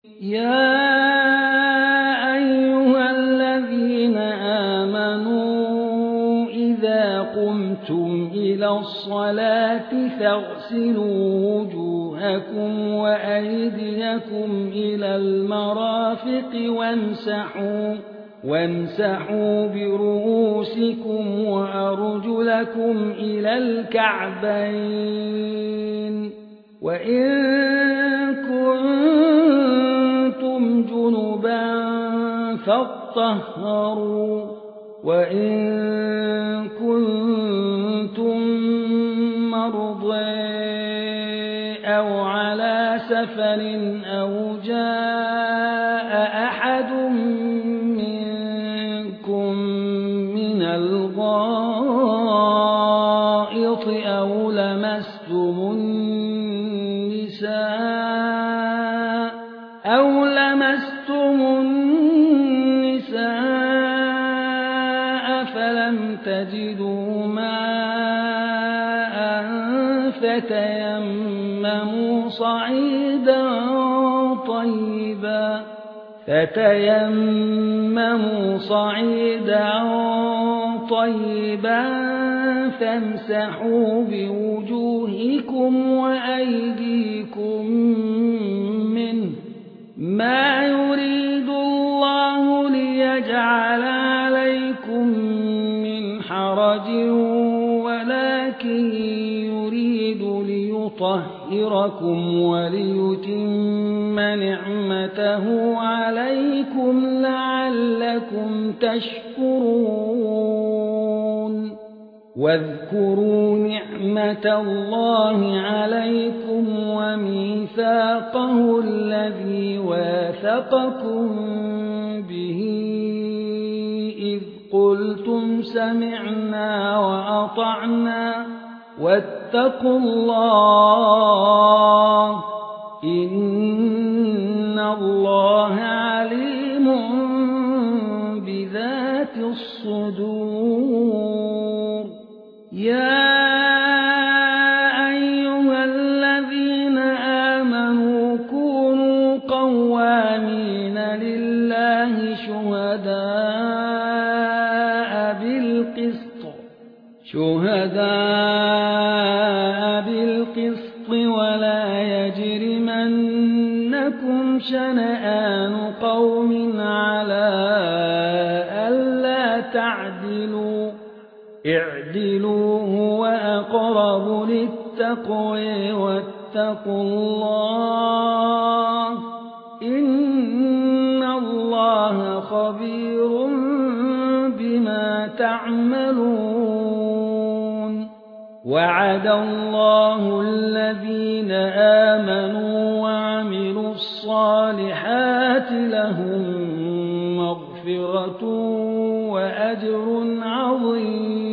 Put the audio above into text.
يا أيها الذين آمنوا إذا قمتم إلى الصلاة فاغسلوا وجوهكم وأيديكم إلى المرافق وامسحوا برؤوسكم وأرجلكم إلى الكعبين وإن كنتم جنبا فاطهروا وإن كنتم مرضى أو على سفر أو جاء أحد منكم من الغائط أو لمستم النساء فلم تجدوا ماء فتيمموا صعيدا طيبا فامسحوا بوجوهكم وأيديكم منه ما يريد الله ليجعل عليكم من حرج ولكن يريد ليطهركم وليتم نعمته عليكم لعلكم تشكرون واذكروا نعمة الله عليكم وميثاقه الذي واثقكم به إذ قلتم سمعنا وأطعنا واتقوا الله إن الله عليم بذات الصدور يا أيها الذين آمنوا كونوا قوامين لله شهداء بالقسط ولا يجرمنكم شنآن قوم على ألا تعدلوا اعدلوا هو أقرب للتقوى واتقوا الله إن الله خبير بما تعملون وعد الله الذين آمنوا وعملوا الصالحات لهم مغفرة وأجر عظيم